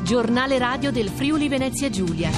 Giornale radio del Friuli Venezia Giulia.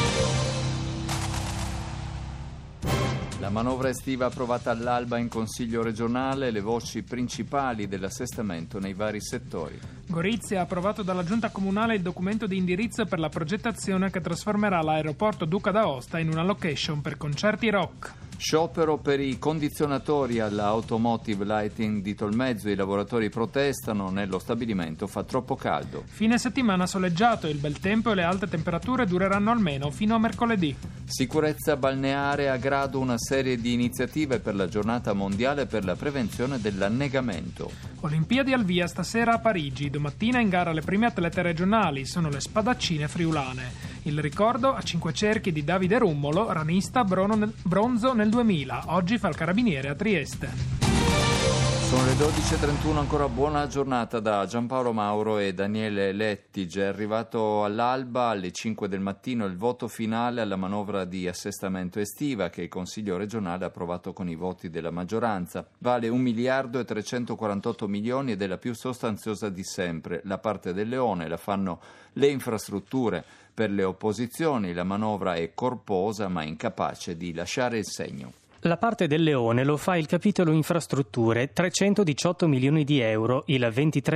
La manovra estiva approvata all'alba in Consiglio regionale, le voci principali dell'assestamento nei vari settori. Gorizia ha approvato dalla Giunta Comunale il documento di indirizzo per la progettazione che trasformerà l'aeroporto Duca d'Aosta in una location per concerti rock. Sciopero per i condizionatori alla Automotive Lighting di Tolmezzo. I lavoratori protestano, nello stabilimento fa troppo caldo. Fine settimana soleggiato, il bel tempo e le alte temperature dureranno almeno fino a mercoledì. Sicurezza balneare, a grado una serie di iniziative per la giornata mondiale per la prevenzione dell'annegamento. Olimpiadi al via stasera a Parigi, domattina in gara le prime atlete regionali, sono le spadaccine friulane. Il ricordo a 5 cerchi di Davide Rummolo, ranista bronzo nel 2000, oggi fa il carabiniere a Trieste. Sono le 12.31, ancora buona giornata da Giampaolo Mauro e Daniele Lettige. È arrivato all'alba alle 5 del mattino il voto finale alla manovra di assestamento estiva che il Consiglio regionale ha approvato con i voti della maggioranza. Vale 1 miliardo e 348 milioni ed è la più sostanziosa di sempre. La parte del leone la fanno le infrastrutture. Per le opposizioni la manovra è corposa ma incapace di lasciare il segno. La parte del leone lo fa il capitolo infrastrutture, 318 milioni di euro, il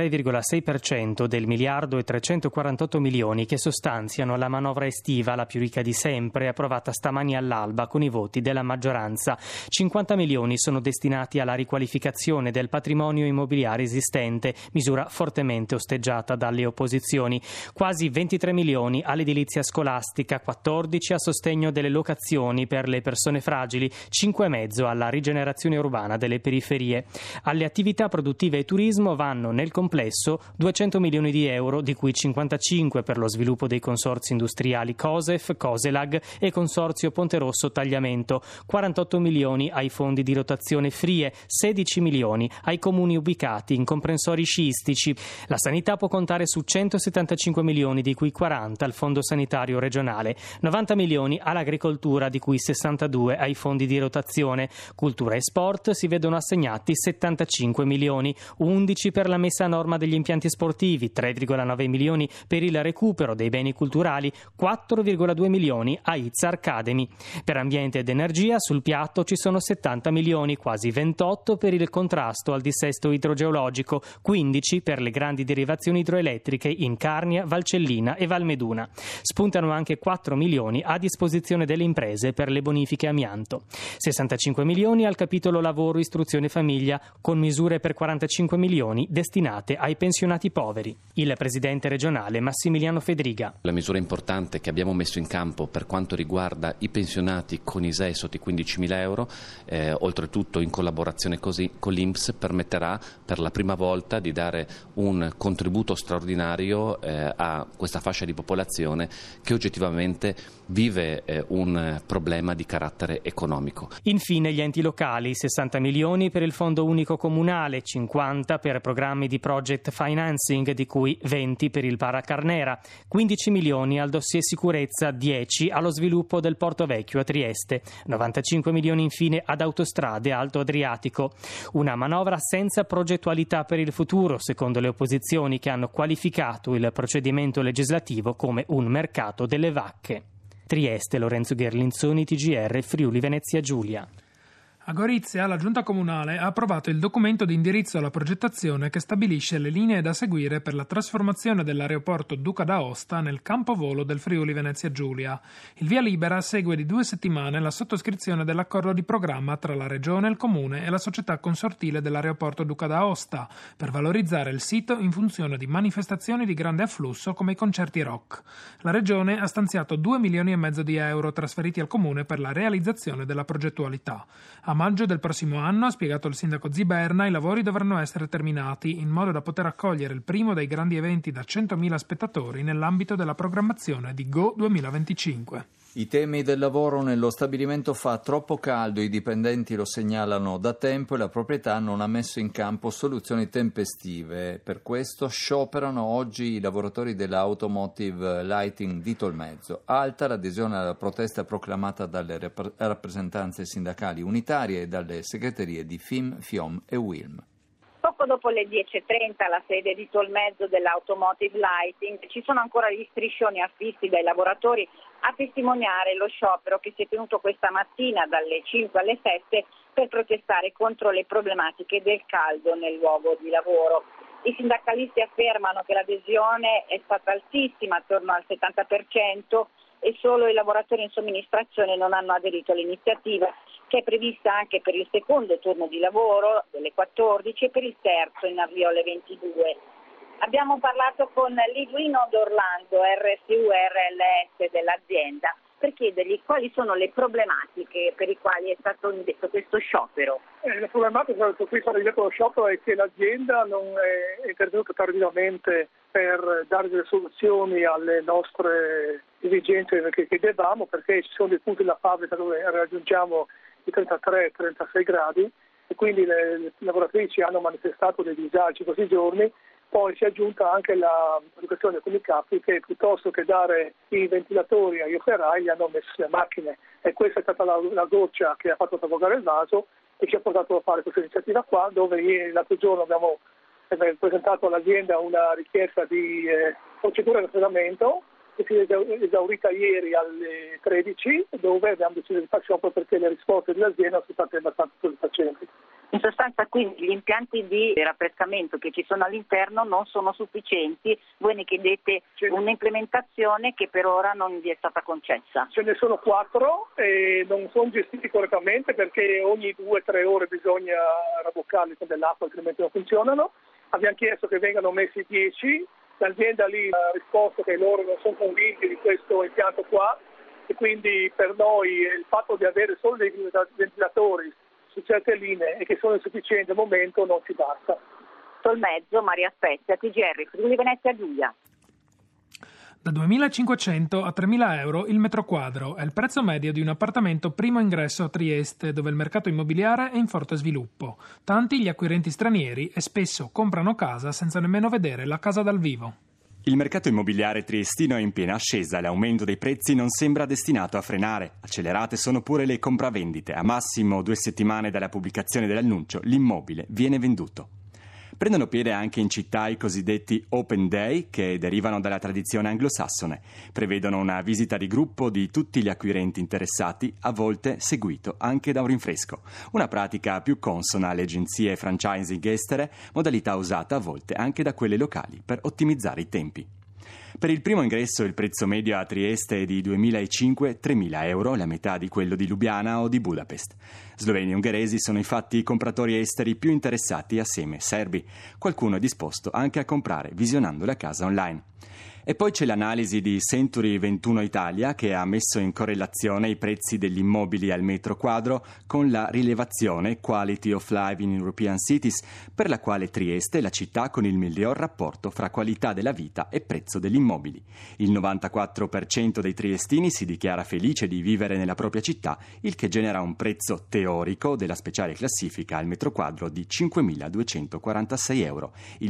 23,6% del miliardo e 348 milioni che sostanziano la manovra estiva, la più ricca di sempre, approvata stamani all'alba con i voti della maggioranza. 50 milioni sono destinati alla riqualificazione del patrimonio immobiliare esistente, misura fortemente osteggiata dalle opposizioni. Quasi 23 milioni all'edilizia scolastica, 14 a sostegno delle locazioni per le persone fragili, 5,5 alla rigenerazione urbana delle periferie. Alle attività produttive e turismo vanno nel complesso 200 milioni di euro, di cui 55 per lo sviluppo dei consorzi industriali COSEF, COSELAG e Consorzio Ponte Rosso Tagliamento, 48 milioni ai fondi di rotazione FRIE, 16 milioni ai comuni ubicati in comprensori sciistici. La sanità può contare su 175 milioni, di cui 40 al Fondo Sanitario Regionale, 90 milioni all'agricoltura, di cui 62 ai fondi di rotazione. Cultura e sport si vedono assegnati 75 milioni, 11 per la messa a norma degli impianti sportivi, 3,9 milioni per il recupero dei beni culturali, 4,2 milioni a ITSA Academy. Per ambiente ed energia sul piatto ci sono 70 milioni, quasi 28 per il contrasto al dissesto idrogeologico, 15 per le grandi derivazioni idroelettriche in Carnia, Valcellina e Valmeduna. Spuntano anche 4 milioni a disposizione delle imprese per le bonifiche amianto. 65 milioni al capitolo lavoro, istruzione e famiglia, con misure per 45 milioni destinate ai pensionati poveri. Il presidente regionale Massimiliano Fedriga. La misura importante che abbiamo messo in campo per quanto riguarda i pensionati con ISEE sotto i 15.000 euro, oltretutto in collaborazione con l'INPS, permetterà per la prima volta di dare un contributo straordinario a questa fascia di popolazione che oggettivamente vive un problema di carattere economico. Infine gli enti locali, 60 milioni per il Fondo Unico Comunale, 50 per programmi di project financing, di cui 20 per il Paracarnera, 15 milioni al dossier sicurezza, 10 allo sviluppo del Porto Vecchio a Trieste, 95 milioni infine ad Autostrade Alto Adriatico. Una manovra senza progettualità per il futuro, secondo le opposizioni che hanno qualificato il procedimento legislativo come un mercato delle vacche. Trieste, Lorenzo Gherlinzoni, TGR, Friuli Venezia Giulia. A Gorizia la Giunta Comunale ha approvato il documento di indirizzo alla progettazione che stabilisce le linee da seguire per la trasformazione dell'aeroporto Duca d'Aosta nel campovolo del Friuli Venezia Giulia. Il via libera segue di 2 settimane la sottoscrizione dell'accordo di programma tra la Regione, il Comune e la società consortile dell'aeroporto Duca d'Aosta per valorizzare il sito in funzione di manifestazioni di grande afflusso come i concerti rock. La Regione ha stanziato 2,5 milioni di euro trasferiti al Comune per la realizzazione della progettualità. A maggio del prossimo anno, ha spiegato il sindaco Ziberna, i lavori dovranno essere terminati in modo da poter accogliere il primo dei grandi eventi da 100.000 spettatori nell'ambito della programmazione di Go 2025. I temi del lavoro nello stabilimento fa troppo caldo, i dipendenti lo segnalano da tempo e la proprietà non ha messo in campo soluzioni tempestive. Per questo scioperano oggi i lavoratori della Automotive Lighting di Tolmezzo. Alta l'adesione alla protesta proclamata dalle rappresentanze sindacali unitarie e dalle segreterie di FIM, FIOM e UILM. Poco dopo le 10.30 alla sede di Tolmezzo dell'Automotive Lighting ci sono ancora gli striscioni affissi dai lavoratori a testimoniare lo sciopero che si è tenuto questa mattina dalle 5 alle 7 per protestare contro le problematiche del caldo nel luogo di lavoro. I sindacalisti affermano che l'adesione è stata altissima, attorno al 70%, e solo i lavoratori in somministrazione non hanno aderito all'iniziativa, che è prevista anche per il secondo turno di lavoro delle 14 e per il terzo in avvio alle 22. Abbiamo parlato con Liduino D'Orlando, RSU RLS dell'azienda, per chiedergli quali sono le problematiche per i quali è stato indetto questo sciopero. La problematica per cui è stato indetto lo sciopero è che l'azienda non è intervenuta tardivamente per dare delle soluzioni alle nostre esigenze che chiedevamo, perché ci sono dei punti della fabbrica dove raggiungiamo i 33-36 gradi e quindi le lavoratrici hanno manifestato dei disagi questi giorni. Poi si è aggiunta anche l'educazione con i capi, che piuttosto che dare i ventilatori agli operai li hanno messo sulle macchine, e questa è stata la goccia che ha fatto traboccare il vaso e ci ha portato a fare questa iniziativa qua, dove l'altro giorno abbiamo presentato all'azienda una richiesta di procedura di raffreddamento che si è esaurita ieri alle 13, dove abbiamo deciso di fare sciopero perché le risposte dell'azienda sono state abbastanza soddisfacenti. In sostanza, quindi, gli impianti di raffrescamento che ci sono all'interno non sono sufficienti. Voi ne chiedete un'implementazione che per ora non vi è stata concessa. Ce ne sono 4 e non sono gestiti correttamente perché ogni 2-3 ore bisogna rabboccarli con dell'acqua, altrimenti non funzionano. Abbiamo chiesto che vengano messi 10. L'azienda lì ha risposto che loro non sono convinti di questo impianto qua, e quindi per noi il fatto di avere solo dei ventilatori su certe linee e che sono insufficienti al momento non ci basta. Tolmezzo, Maria Spezia, TGR, Friuli Venezia Giulia. Da 2.500 a 3.000 euro il metro quadro è il prezzo medio di un appartamento primo ingresso a Trieste, dove il mercato immobiliare è in forte sviluppo. Tanti gli acquirenti stranieri e spesso comprano casa senza nemmeno vedere la casa dal vivo. Il mercato immobiliare triestino è in piena ascesa e l'aumento dei prezzi non sembra destinato a frenare. Accelerate sono pure le compravendite. A massimo 2 settimane dalla pubblicazione dell'annuncio, l'immobile viene venduto. Prendono piede anche in città i cosiddetti Open Day, che derivano dalla tradizione anglosassone. Prevedono una visita di gruppo di tutti gli acquirenti interessati, a volte seguito anche da un rinfresco. Una pratica più consona alle agenzie franchising estere, modalità usata a volte anche da quelle locali per ottimizzare i tempi. Per il primo ingresso il prezzo medio a Trieste è di 2.500-3.000 euro, la metà di quello di Lubiana o di Budapest. Sloveni e ungheresi sono infatti i compratori esteri più interessati assieme serbi. Qualcuno è disposto anche a comprare visionando la casa online. E poi c'è l'analisi di Century 21 Italia, che ha messo in correlazione i prezzi degli immobili al metro quadro con la rilevazione Quality of Life in European Cities, per la quale Trieste è la città con il miglior rapporto fra qualità della vita e prezzo degli immobili. Il 94% dei triestini si dichiara felice di vivere nella propria città, il che genera un prezzo teorico della speciale classifica al metro quadro di 5.246 euro, il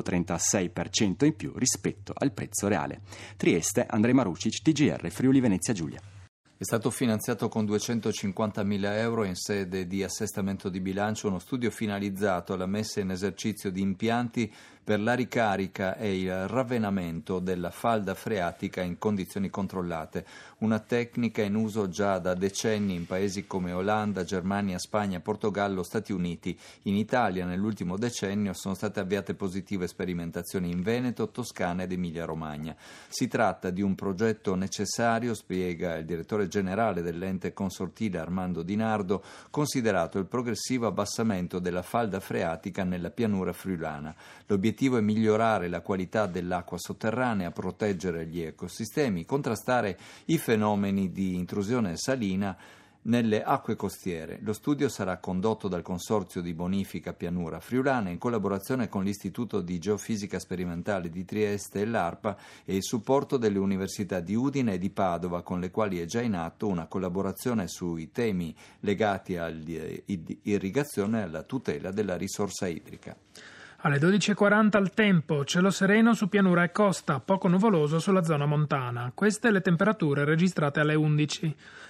136% in più rispetto al prezzo reale. Trieste, Andrej Marušić, TGR, Friuli Venezia Giulia. È stato finanziato con 250.000 euro in sede di assestamento di bilancio uno studio finalizzato alla messa in esercizio di impianti per la ricarica e il ravvenamento della falda freatica in condizioni controllate, una tecnica in uso già da decenni in paesi come Olanda, Germania, Spagna, Portogallo, Stati Uniti. In Italia nell'ultimo decennio sono state avviate positive sperimentazioni in Veneto, Toscana ed Emilia-Romagna. Si tratta di un progetto necessario, spiega il direttore generale dell'ente consortile Armando Di Nardo, considerato il progressivo abbassamento della falda freatica nella pianura friulana. L'obiettivo è migliorare la qualità dell'acqua sotterranea, proteggere gli ecosistemi, contrastare i fenomeni di intrusione salina nelle acque costiere. Lo studio sarà condotto dal Consorzio di Bonifica Pianura Friulana in collaborazione con l'Istituto di Geofisica Sperimentale di Trieste e l'ARPA e il supporto delle università di Udine e di Padova, con le quali è già in atto una collaborazione sui temi legati all'irrigazione e alla tutela della risorsa idrica. Alle 12.40 al tempo, cielo sereno su pianura e costa, poco nuvoloso sulla zona montana. Queste le temperature registrate alle 11.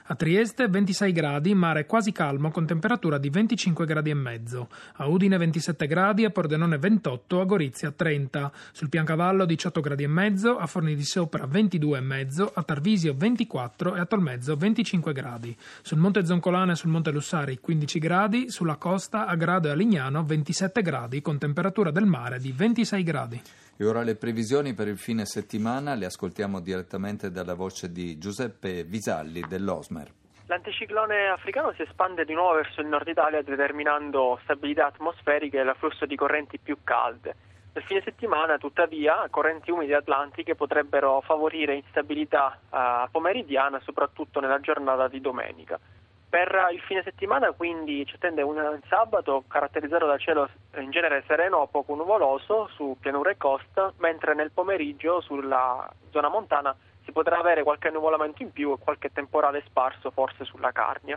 A Trieste 26 gradi, mare quasi calmo con temperatura di 25 gradi e mezzo. A Udine 27 gradi, a Pordenone 28, a Gorizia 30. Sul Piancavallo 18 gradi e mezzo, a Forni di Sopra 22 e mezzo, a Tarvisio 24 e a Tolmezzo 25 gradi. Sul Monte Zoncolana e sul Monte Lussari 15 gradi, sulla costa a Grado e a Lignano 27 gradi con temperatura del mare di 26 gradi. E ora le previsioni per il fine settimana le ascoltiamo direttamente dalla voce di Giuseppe Visalli dell'Osmer. L'anticiclone africano si espande di nuovo verso il nord Italia determinando stabilità atmosferiche e l'afflusso di correnti più calde. Nel fine settimana, tuttavia, correnti umide atlantiche potrebbero favorire instabilità pomeridiana, soprattutto nella giornata di domenica. Per il fine settimana quindi ci attende un sabato caratterizzato da cielo in genere sereno o poco nuvoloso su pianura e costa, mentre nel pomeriggio sulla zona montana si potrà avere qualche nuvolamento in più e qualche temporale sparso forse sulla Carnia.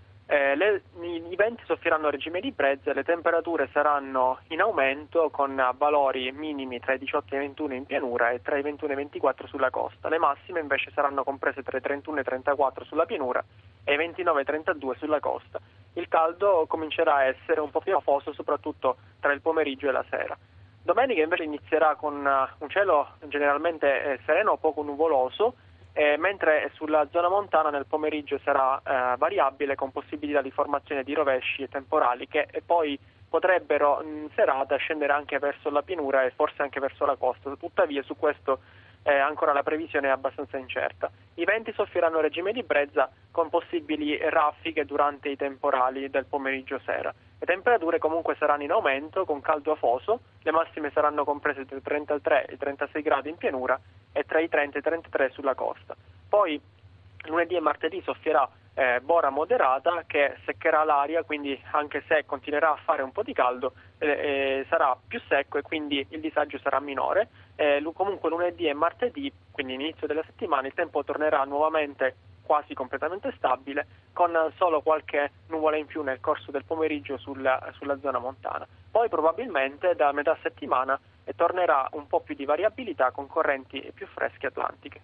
I venti soffieranno a regime di brezza e le temperature saranno in aumento con valori minimi tra i 18 e i 21 in pianura e tra i 21 e i 24 sulla costa. Le massime invece saranno comprese tra i 31 e i 34 sulla pianura e i 29 e i 32 sulla costa. Il caldo comincerà a essere un po' più afoso soprattutto tra il pomeriggio e la sera. Domenica invece inizierà con un cielo generalmente sereno o poco nuvoloso, mentre sulla zona montana nel pomeriggio sarà variabile con possibilità di formazione di rovesci e temporali che poi potrebbero in serata scendere anche verso la pianura e forse anche verso la costa. Tuttavia su questo ancora la previsione è abbastanza incerta. I venti soffieranno a regime di brezza con possibili raffiche durante i temporali del pomeriggio sera. Le temperature comunque saranno in aumento con caldo afoso, le massime saranno comprese tra i 33 e i 36 gradi in pianura e tra i 30 e i 33 sulla costa. Poi lunedì e martedì soffierà bora moderata che seccherà l'aria, quindi anche se continuerà a fare un po' di caldo sarà più secco e quindi il disagio sarà minore. Comunque lunedì e martedì, quindi inizio della settimana, il tempo tornerà nuovamente quasi completamente stabile, con solo qualche nuvola in più nel corso del pomeriggio sulla zona montana. Poi probabilmente da metà settimana tornerà un po' più di variabilità con correnti più fresche atlantiche.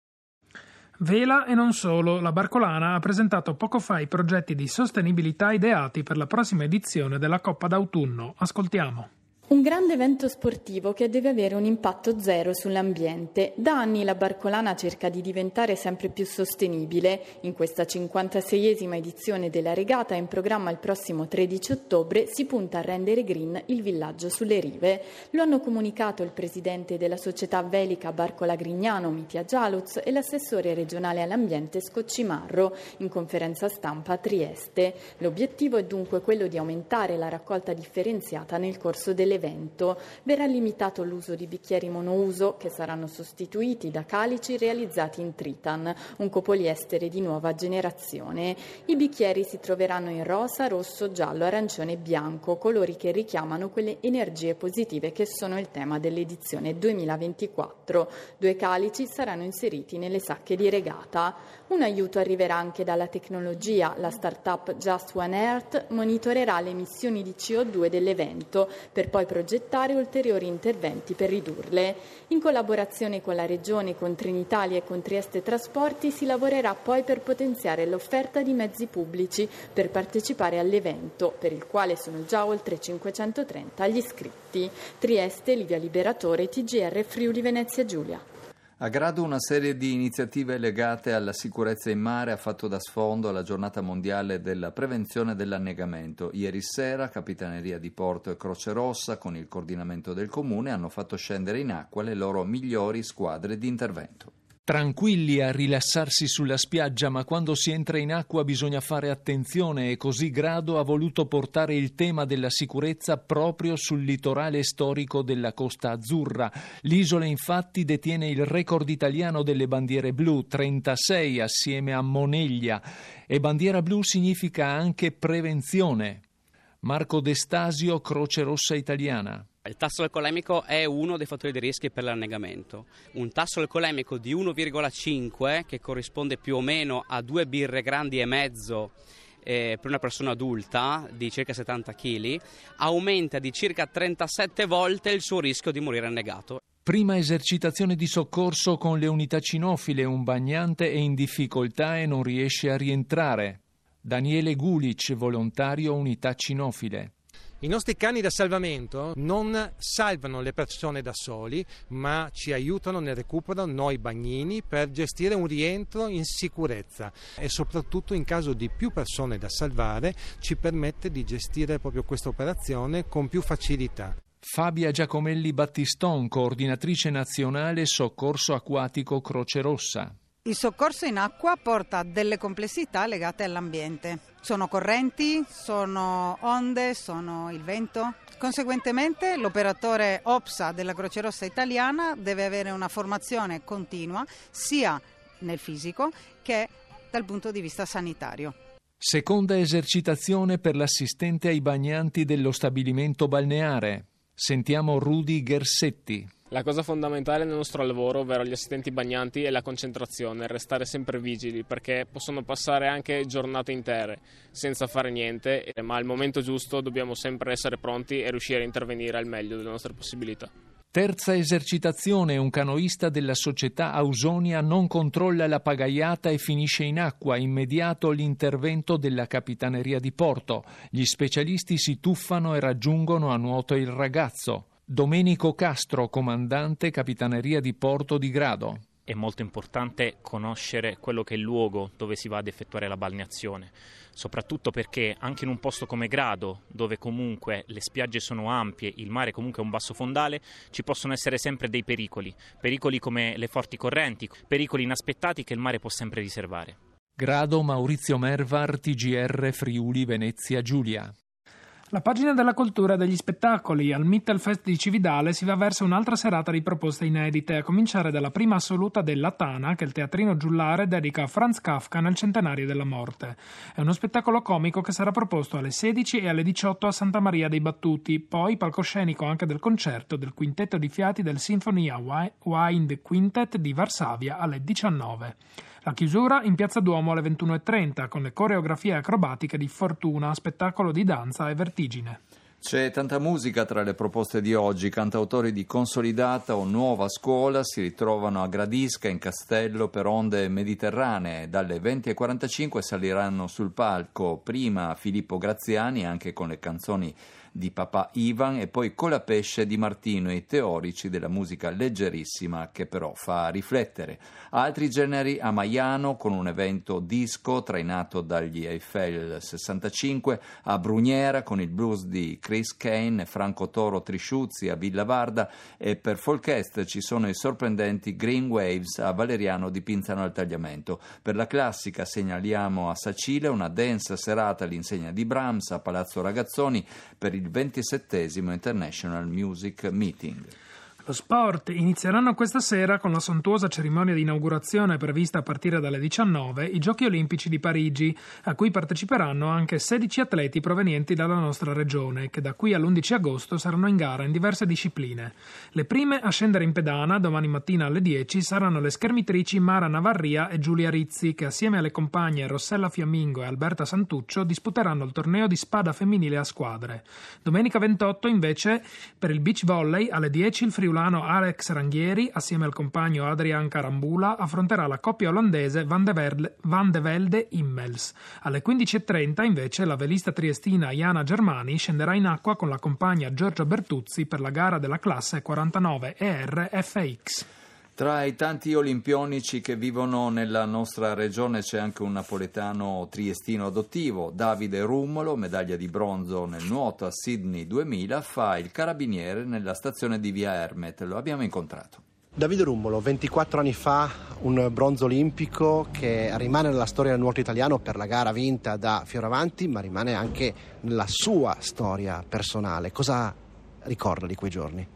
Vela e non solo, la Barcolana ha presentato poco fa i progetti di sostenibilità ideati per la prossima edizione della Coppa d'autunno. Ascoltiamo. Un grande evento sportivo che deve avere un impatto zero sull'ambiente. Da anni la Barcolana cerca di diventare sempre più sostenibile. In questa 56esima edizione della regata, in programma il prossimo 13 ottobre, si punta a rendere green il villaggio sulle rive. Lo hanno comunicato il presidente della società velica Barcola Grignano, Mitja Gialuz, e l'assessore regionale all'ambiente Scoccimarro in conferenza stampa a Trieste. L'obiettivo è dunque quello di aumentare la raccolta differenziata nel corso dell'evento. Verrà limitato l'uso di bicchieri monouso che saranno sostituiti da calici realizzati in Tritan, un copoliestere di nuova generazione. I bicchieri si troveranno in rosa, rosso, giallo, arancione e bianco, colori che richiamano quelle energie positive che sono il tema dell'edizione 2024. 2 calici saranno inseriti nelle sacche di regata. Un aiuto arriverà anche dalla tecnologia. La start-up Just One Earth monitorerà le emissioni di CO2 dell'evento per poi progettare ulteriori interventi per ridurle. In collaborazione con la Regione, con Trenitalia e con Trieste Trasporti si lavorerà poi per potenziare l'offerta di mezzi pubblici per partecipare all'evento, per il quale sono già oltre 530 gli iscritti. Trieste, Livia Liberatore, TGR Friuli Venezia Giulia. A Grado una serie di iniziative legate alla sicurezza in mare ha fatto da sfondo alla giornata mondiale della prevenzione dell'annegamento. Ieri sera Capitaneria di Porto e Croce Rossa, con il coordinamento del comune, hanno fatto scendere in acqua le loro migliori squadre di intervento. Tranquilli a rilassarsi sulla spiaggia, ma quando si entra in acqua bisogna fare attenzione e così Grado ha voluto portare il tema della sicurezza proprio sul litorale storico della Costa Azzurra. L'isola infatti detiene il record italiano delle bandiere blu, 36 assieme a Moneglia, e bandiera blu significa anche prevenzione. Marco De Stasio, Croce Rossa Italiana. Il tasso alcolemico è uno dei fattori di rischio per l'annegamento. Un tasso alcolemico di 1,5, che corrisponde più o meno a 2 birre grandi e mezzo per una persona adulta di circa 70 kg, aumenta di circa 37 volte il suo rischio di morire annegato. Prima esercitazione di soccorso con le unità cinofile. Un bagnante è in difficoltà e non riesce a rientrare. Daniele Gulic, volontario unità cinofile. I nostri cani da salvamento non salvano le persone da soli, ma ci aiutano nel recupero, noi bagnini, per gestire un rientro in sicurezza e soprattutto in caso di più persone da salvare ci permette di gestire proprio questa operazione con più facilità. Fabia Giacomelli Battiston, coordinatrice nazionale soccorso acquatico Croce Rossa. Il soccorso in acqua porta delle complessità legate all'ambiente. Sono correnti, sono onde, sono il vento. Conseguentemente l'operatore OPSA della Croce Rossa italiana deve avere una formazione continua sia nel fisico che dal punto di vista sanitario. Seconda esercitazione per l'assistente ai bagnanti dello stabilimento balneare. Sentiamo Rudy Gersetti. La cosa fondamentale nel nostro lavoro, ovvero gli assistenti bagnanti, è la concentrazione, restare sempre vigili, perché possono passare anche giornate intere senza fare niente, ma al momento giusto dobbiamo sempre essere pronti e riuscire a intervenire al meglio delle nostre possibilità. Terza esercitazione. Un canoista della società Ausonia non controlla la pagaiata e finisce in acqua. Immediato l'intervento della Capitaneria di Porto. Gli specialisti si tuffano e raggiungono a nuoto il ragazzo. Domenico Castro, comandante Capitaneria di Porto di Grado. È molto importante conoscere quello che è il luogo dove si va ad effettuare la balneazione, soprattutto perché anche in un posto come Grado, dove comunque le spiagge sono ampie, il mare comunque è un basso fondale, ci possono essere sempre dei pericoli come le forti correnti, pericoli inaspettati che il mare può sempre riservare. Grado, Maurizio Mervar, TGR Friuli Venezia Giulia. La pagina della cultura e degli spettacoli. Al Mittelfest di Cividale si va verso un'altra serata di proposte inedite, a cominciare dalla prima assoluta della Tana, che il Teatrino Giullare dedica a Franz Kafka nel centenario della morte. È uno spettacolo comico che sarà proposto alle 16 e alle 18 a Santa Maria dei Battuti, poi palcoscenico anche del concerto del quintetto di fiati del Sinfonia Wind Quintet di Varsavia alle 19. La chiusura in Piazza Duomo alle 21.30 con le coreografie acrobatiche di Fortuna, spettacolo di danza e vertigine. C'è tanta musica tra le proposte di oggi. Cantautori di consolidata o nuova scuola si ritrovano a Gradisca, in Castello, per onde mediterranee. Dalle 20.45 saliranno sul palco prima Filippo Graziani, anche con le canzoni di Papà Ivan, e poi Colapesce di Martino, i teorici della musica leggerissima che però fa riflettere. Altri generi a Maiano, con un evento disco trainato dagli Eiffel 65, a Bruniera con il blues di Chris Kane e Franco Toro Trisciuzzi a Villa Varda, e per Folkest ci sono i sorprendenti Green Waves a Valeriano di Pinzano al Tagliamento. Per la classica segnaliamo a Sacile una densa serata all'insegna di Brahms a Palazzo Ragazzoni per il 27° International Music Meeting. Lo sport. Inizieranno questa sera con la sontuosa cerimonia di inaugurazione prevista a partire dalle 19 i Giochi Olimpici di Parigi, a cui parteciperanno anche 16 atleti provenienti dalla nostra regione, che da qui all'11 agosto saranno in gara in diverse discipline. Le prime a scendere in pedana domani mattina alle 10 saranno le schermitrici Mara Navarria e Giulia Rizzi, che assieme alle compagne Rossella Fiammingo e Alberta Santuccio disputeranno il torneo di spada femminile a squadre. Domenica 28 invece per il beach volley alle 10 il friulano Alex Ranghieri, assieme al compagno Adrian Carambula, affronterà la coppia olandese Van de Velde Immels. Alle 15.30 invece la velista triestina Jana Germani scenderà in acqua con la compagna Giorgia Bertuzzi per la gara della classe 49 ER FX. Tra i tanti olimpionici che vivono nella nostra regione c'è anche un napoletano triestino adottivo. Davide Rummolo, medaglia di bronzo nel nuoto a Sydney 2000, fa il carabiniere nella stazione di Via Ermet. Lo abbiamo incontrato. Davide Rummolo, 24 anni fa un bronzo olimpico che rimane nella storia del nuoto italiano per la gara vinta da Fioravanti, ma rimane anche nella sua storia personale. Cosa ricorda di quei giorni?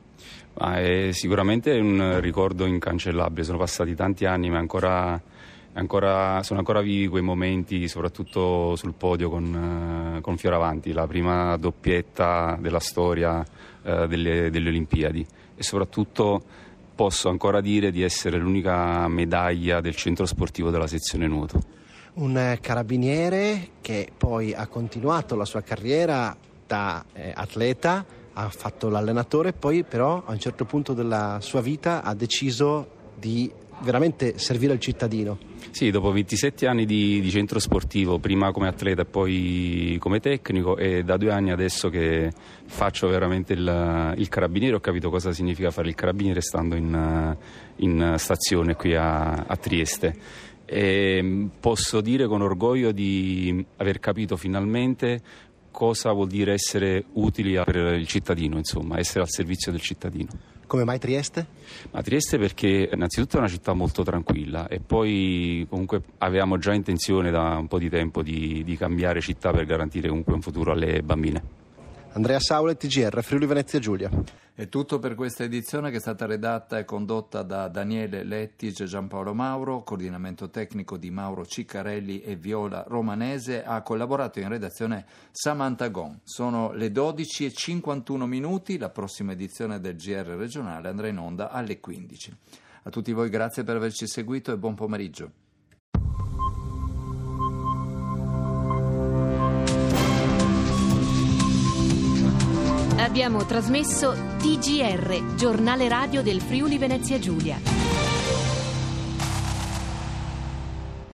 È sicuramente un ricordo incancellabile. Sono passati tanti anni, ma sono ancora vivi quei momenti, soprattutto sul podio con Fioravanti, la prima doppietta della storia delle Olimpiadi, e soprattutto posso ancora dire di essere l'unica medaglia del centro sportivo della sezione nuoto. Un carabiniere che poi ha continuato la sua carriera da atleta ha fatto l'allenatore, poi però a un certo punto della sua vita ha deciso di veramente servire il cittadino. Sì, dopo 27 anni di centro sportivo, prima come atleta e poi come tecnico, e da 2 anni adesso che faccio veramente il carabiniere, ho capito cosa significa fare il carabiniere stando in stazione qui a Trieste. E posso dire con orgoglio di aver capito finalmente cosa vuol dire essere utili per il cittadino, insomma, essere al servizio del cittadino. Come mai Trieste? Ma Trieste perché innanzitutto è una città molto tranquilla e poi comunque avevamo già intenzione da un po' di tempo di cambiare città per garantire comunque un futuro alle bambine. Andrea Saule, TGR, Friuli Venezia Giulia. È tutto per questa edizione che è stata redatta e condotta da Daniele Lettige e Giampaolo Mauro, coordinamento tecnico di Mauro Ciccarelli e Viola Romanese, ha collaborato in redazione Samantha Gon. Sono le 12:51, la prossima edizione del GR regionale andrà in onda alle 15. A tutti voi grazie per averci seguito e buon pomeriggio. Abbiamo trasmesso TGR, giornale radio del Friuli Venezia Giulia.